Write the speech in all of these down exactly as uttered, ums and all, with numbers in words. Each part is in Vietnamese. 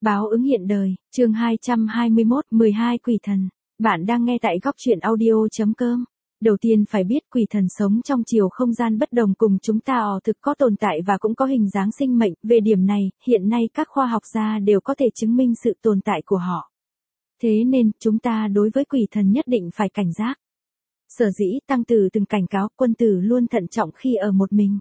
Báo ứng hiện đời, chương hai trăm hai mươi mốt, mười hai quỷ thần. Bạn đang nghe tại góc truyện audio.com. Đầu tiên phải biết quỷ thần sống trong chiều không gian bất đồng cùng chúng ta ò thực có tồn tại và cũng có hình dáng sinh mệnh. Về điểm này, hiện nay các khoa học gia đều có thể chứng minh sự tồn tại của họ. Thế nên, chúng ta đối với quỷ thần nhất định phải cảnh giác. Sở dĩ Tăng Tử từng cảnh cáo quân tử luôn thận trọng khi ở một mình.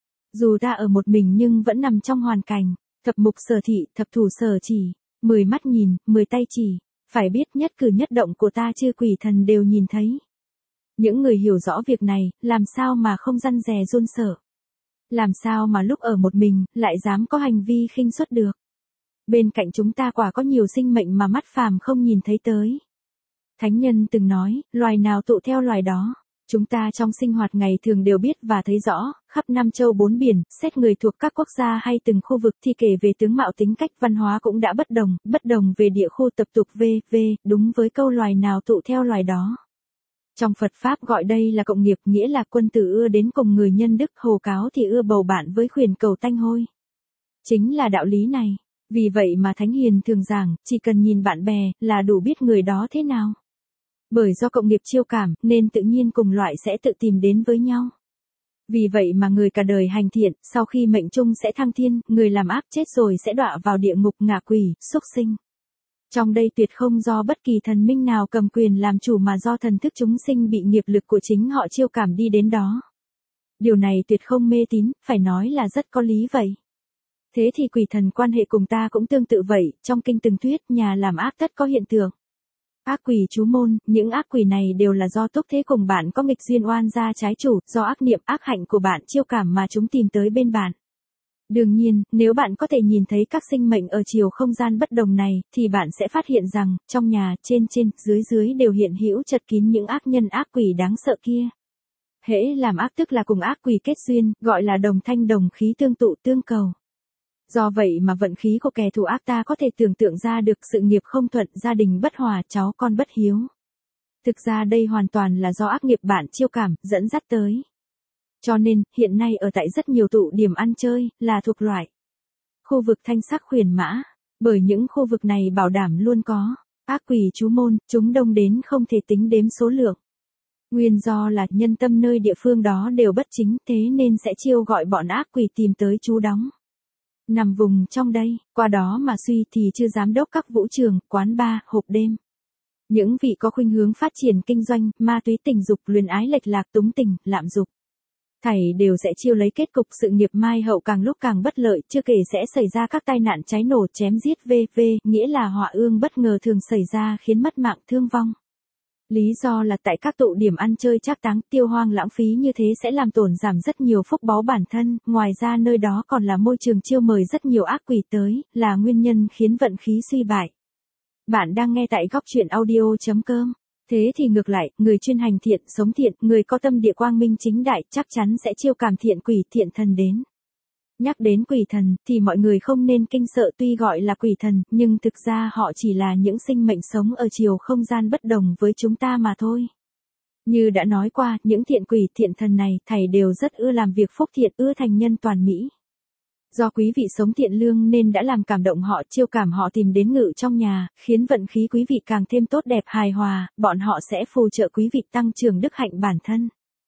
Dù ta ở một mình nhưng vẫn nằm trong hoàn cảnh. Thập mục sở thị, thập thủ sở chỉ, mười mắt nhìn, mười tay chỉ, phải biết nhất cử nhất động của ta chư quỷ thần đều nhìn thấy. Những người hiểu rõ việc này, làm sao mà không răn dè run sợ. Làm sao mà lúc ở một mình, lại dám có hành vi khinh suất được. Bên cạnh chúng ta quả có nhiều sinh mệnh mà mắt phàm không nhìn thấy tới. Thánh nhân từng nói, loài nào tụ theo loài đó. Chúng ta trong sinh hoạt ngày thường đều biết và thấy rõ, khắp năm châu bốn biển, xét người thuộc các quốc gia hay từng khu vực thì kể về tướng mạo tính cách văn hóa cũng đã bất đồng, bất đồng về địa khu tập tục vân vân, đúng với câu loài nào tụ theo loài đó. Trong Phật Pháp gọi đây là cộng nghiệp, nghĩa là quân tử ưa đến cùng người nhân đức, hồ cáo thì ưa bầu bạn với khuyển cầu tanh hôi. Chính là đạo lý này, vì vậy mà Thánh Hiền thường giảng, chỉ cần nhìn bạn bè là đủ biết người đó thế nào. Bởi do cộng nghiệp chiêu cảm, nên tự nhiên cùng loại sẽ tự tìm đến với nhau. Vì vậy mà người cả đời hành thiện, sau khi mệnh chung sẽ thăng thiên, người làm ác chết rồi sẽ đọa vào địa ngục ngạ quỷ, súc sinh. Trong đây tuyệt không do bất kỳ thần minh nào cầm quyền làm chủ mà do thần thức chúng sinh bị nghiệp lực của chính họ chiêu cảm đi đến đó. Điều này tuyệt không mê tín, phải nói là rất có lý vậy. Thế thì quỷ thần quan hệ cùng ta cũng tương tự vậy, trong kinh từng thuyết nhà làm ác tất có hiện tượng. Ác quỷ chú môn, những ác quỷ này đều là do túc thế cùng bạn có nghịch duyên oan gia trái chủ, do ác niệm ác hạnh của bạn chiêu cảm mà chúng tìm tới bên bạn. Đương nhiên, nếu bạn có thể nhìn thấy các sinh mệnh ở chiều không gian bất đồng này, thì bạn sẽ phát hiện rằng, trong nhà, trên trên, dưới dưới đều hiện hữu chật kín những ác nhân ác quỷ đáng sợ kia. Hễ làm ác tức là cùng ác quỷ kết duyên, gọi là đồng thanh đồng khí tương tụ tương cầu. Do vậy mà vận khí của kẻ thù ác ta có thể tưởng tượng ra được sự nghiệp không thuận, gia đình bất hòa, cháu con bất hiếu. Thực ra đây hoàn toàn là do ác nghiệp bạn chiêu cảm, dẫn dắt tới. Cho nên, hiện nay ở tại rất nhiều tụ điểm ăn chơi, là thuộc loại khu vực thanh sắc khuyển mã. Bởi những khu vực này bảo đảm luôn có ác quỷ chú môn, chúng đông đến không thể tính đếm số lượng. Nguyên do là nhân tâm nơi địa phương đó đều bất chính, thế nên sẽ chiêu gọi bọn ác quỷ tìm tới trú đóng. Nằm vùng trong đây, qua đó mà suy thì chưa giám đốc các vũ trường, quán bar, hộp đêm. Những vị có khuynh hướng phát triển kinh doanh, ma túy tình dục, luyến ái lệch lạc túng tình, lạm dục. Thảy đều sẽ chiêu lấy kết cục sự nghiệp mai hậu càng lúc càng bất lợi, chưa kể sẽ xảy ra các tai nạn cháy nổ chém giết vân vân, nghĩa là họa ương bất ngờ thường xảy ra khiến mất mạng thương vong. Lý do là tại các tụ điểm ăn chơi trác táng tiêu hoang lãng phí như thế sẽ làm tổn giảm rất nhiều phúc báu bản thân, ngoài ra nơi đó còn là môi trường chiêu mời rất nhiều ác quỷ tới, là nguyên nhân khiến vận khí suy bại. Bạn đang nghe tại góc truyện audio.com. Thế thì ngược lại, người chuyên hành thiện, sống thiện, người có tâm địa quang minh chính đại chắc chắn sẽ chiêu cảm thiện quỷ thiện thần đến. Nhắc đến quỷ thần, thì mọi người không nên kinh sợ, tuy gọi là quỷ thần, nhưng thực ra họ chỉ là những sinh mệnh sống ở chiều không gian bất đồng với chúng ta mà thôi. Như đã nói qua, những thiện quỷ thiện thần này, thảy đều rất ưa làm việc phúc thiện, ưa thành nhân toàn mỹ. Do quý vị sống thiện lương nên đã làm cảm động họ, chiêu cảm họ tìm đến ngự trong nhà, khiến vận khí quý vị càng thêm tốt đẹp hài hòa, bọn họ sẽ phù trợ quý vị tăng trưởng đức hạnh bản thân.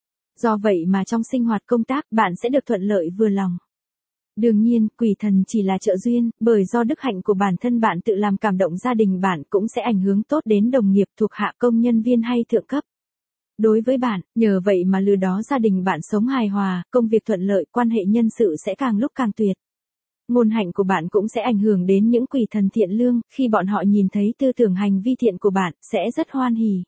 Do vậy mà trong sinh hoạt công tác, bạn sẽ được thuận lợi vừa lòng. Đương nhiên, quỷ thần chỉ là trợ duyên, bởi do đức hạnh của bản thân bạn tự làm cảm động gia đình bạn cũng sẽ ảnh hưởng tốt đến đồng nghiệp, thuộc hạ, công nhân viên hay thượng cấp. Đối với bạn, nhờ vậy mà từ đó gia đình bạn sống hài hòa, công việc thuận lợi, quan hệ nhân sự sẽ càng lúc càng tuyệt. Ngôn hạnh của bạn cũng sẽ ảnh hưởng đến những quỷ thần thiện lương, khi bọn họ nhìn thấy tư tưởng hành vi thiện của bạn, sẽ rất hoan hỉ.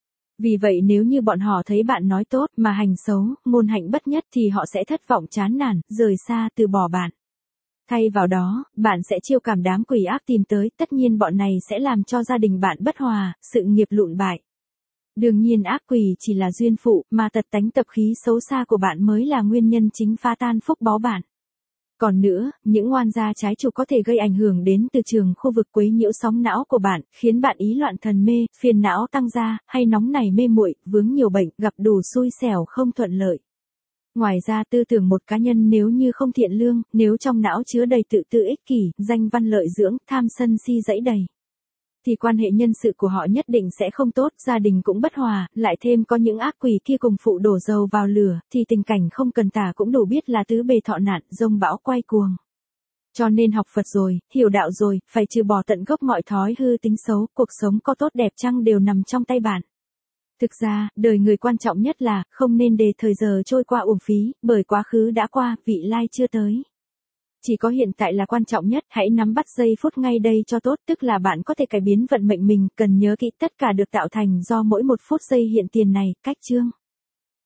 Vì vậy nếu như bọn họ thấy bạn nói tốt mà hành xấu, ngôn hạnh bất nhất thì họ sẽ thất vọng chán nản, rời xa, từ bỏ bạn. Thay vào đó, bạn sẽ chiêu cảm đám quỷ ác tìm tới, tất nhiên bọn này sẽ làm cho gia đình bạn bất hòa, sự nghiệp lụn bại. Đương nhiên ác quỷ chỉ là duyên phụ, mà tật tánh tập khí xấu xa của bạn mới là nguyên nhân chính phá tan phúc báu bạn. Còn nữa, những oan gia trái chủ có thể gây ảnh hưởng đến từ trường khu vực quấy nhiễu sóng não của bạn, khiến bạn ý loạn thần mê, phiền não tăng gia, hay nóng nảy mê muội, vướng nhiều bệnh, gặp đủ xui xẻo không thuận lợi. Ngoài ra tư tưởng một cá nhân nếu như không thiện lương, nếu trong não chứa đầy tự tư ích kỷ, danh văn lợi dưỡng, tham sân si dẫy đầy, thì quan hệ nhân sự của họ nhất định sẽ không tốt, gia đình cũng bất hòa, lại thêm có những ác quỷ kia cùng phụ đổ dầu vào lửa, thì tình cảnh không cần tả cũng đủ biết là tứ bề thọ nạn, dông bão quay cuồng. Cho nên học Phật rồi, hiểu đạo rồi, phải trừ bỏ tận gốc mọi thói hư tính xấu, cuộc sống có tốt đẹp chăng đều nằm trong tay bạn. Thực ra, đời người quan trọng nhất là, không nên để thời giờ trôi qua uổng phí, bởi quá khứ đã qua, vị lai chưa tới. Chỉ có hiện tại là quan trọng nhất, hãy nắm bắt giây phút ngay đây cho tốt, tức là bạn có thể cải biến vận mệnh mình, cần nhớ kỹ tất cả được tạo thành do mỗi một phút giây hiện tiền này, cách chương.